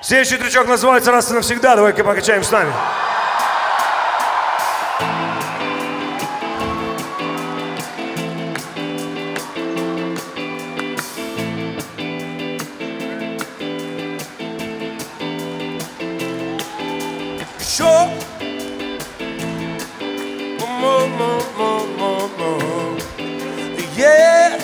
Следующий тречок называется «Раз и навсегда». Давай-ка покачаем с нами. Еще. Yeah.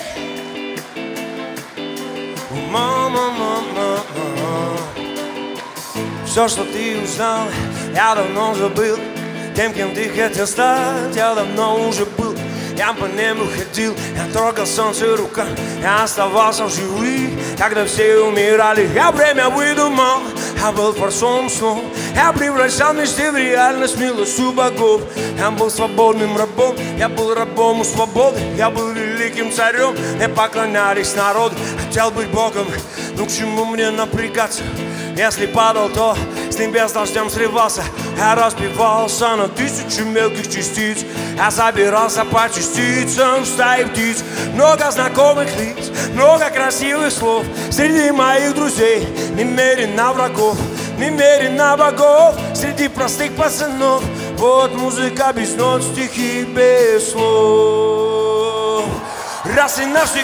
Все, что ты узнал, я давно забыл. Тем, кем ты хотел стать, я давно уже был. Я по небу ходил, я трогал солнце руками. Я оставался в живых, когда все умирали. Я время выдумал, я был форсом снов. Я превращал мечты в реальность, милостью богов. Я был свободным рабом, я был рабом у свободы. Я был великим царем, мне поклонялись народу. Хотел быть богом, но к чему мне напрягаться? Если падал, то с небес дождем срывался. Я разбивался на тысячу мелких частиц. Я забирался по частицам в стаи птиц. Много знакомых лиц, много красивых слов. Среди моих друзей немерено врагов, немерено богов. Среди простых пацанов вот музыка без нот, стихи без слов. Раз и навсегда.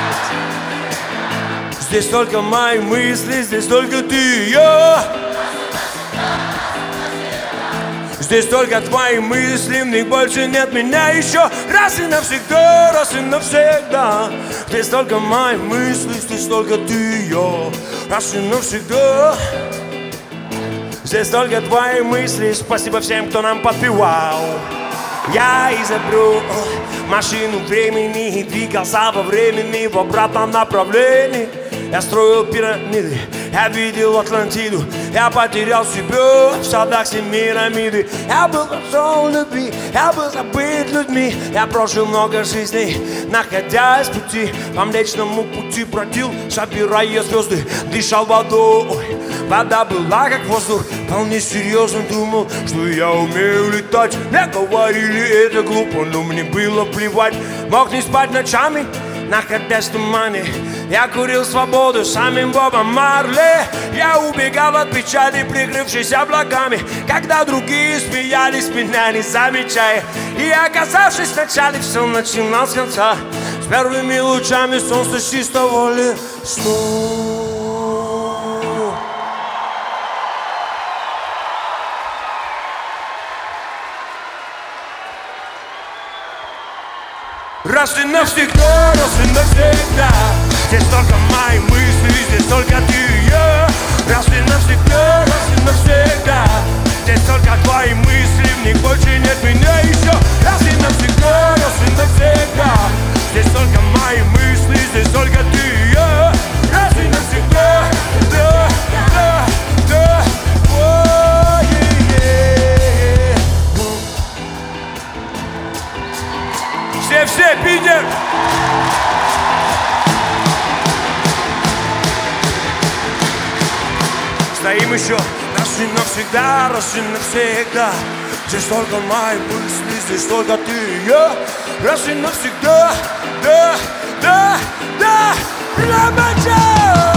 Здесь только мои мысли, здесь только ты и я. Здесь только твои мысли, в них больше нет меня еще. Раз и навсегда, раз и навсегда. Здесь только мои мысли, здесь только ты и я. Раз и навсегда. Здесь только твои мысли. Спасибо всем, кто нам подпевал. Я изобрел машину времени и двигался во времени в обратном направлении. Я строил пирамиды, я видел Атлантиду. Я потерял себя в садах Семирамиды. Я был лишён любви, я был забыт людьми. Я прожил много жизней, находясь в пути. По Млечному пути бродил, собирая звезды. Дышал водой, вода была как воздух. Вполне серьезно думал, что я умею летать. Мне говорили, это глупо, но мне было плевать. Мог не спать ночами, находясь в тумане. Я курил свободу самим Бобом Марли. Я убегал от печали, прикрывшись облаками. Когда другие смеялись, меня не замечая. И оказавшись в начале, все начинал с конца. С первыми лучами солнца с чистого листа. Раз и навсегда, раз и навсегда. Здесь только мои мысли, здесь только ты и я. Раз и навсегда, раз и навсегда. Здесь только твои мысли, в них больше нет меня еще. Раз и навсегда, раз и навсегда. Здесь только мои мысли, здесь только ты и я. Раз и навсегда, да, да, да. Все, Питер! Стоим еще раз и навсегда, раз и навсегда. Здесь только мои мысли, здесь только ты и я. Раз и навсегда, да, да, да, Рамаджан!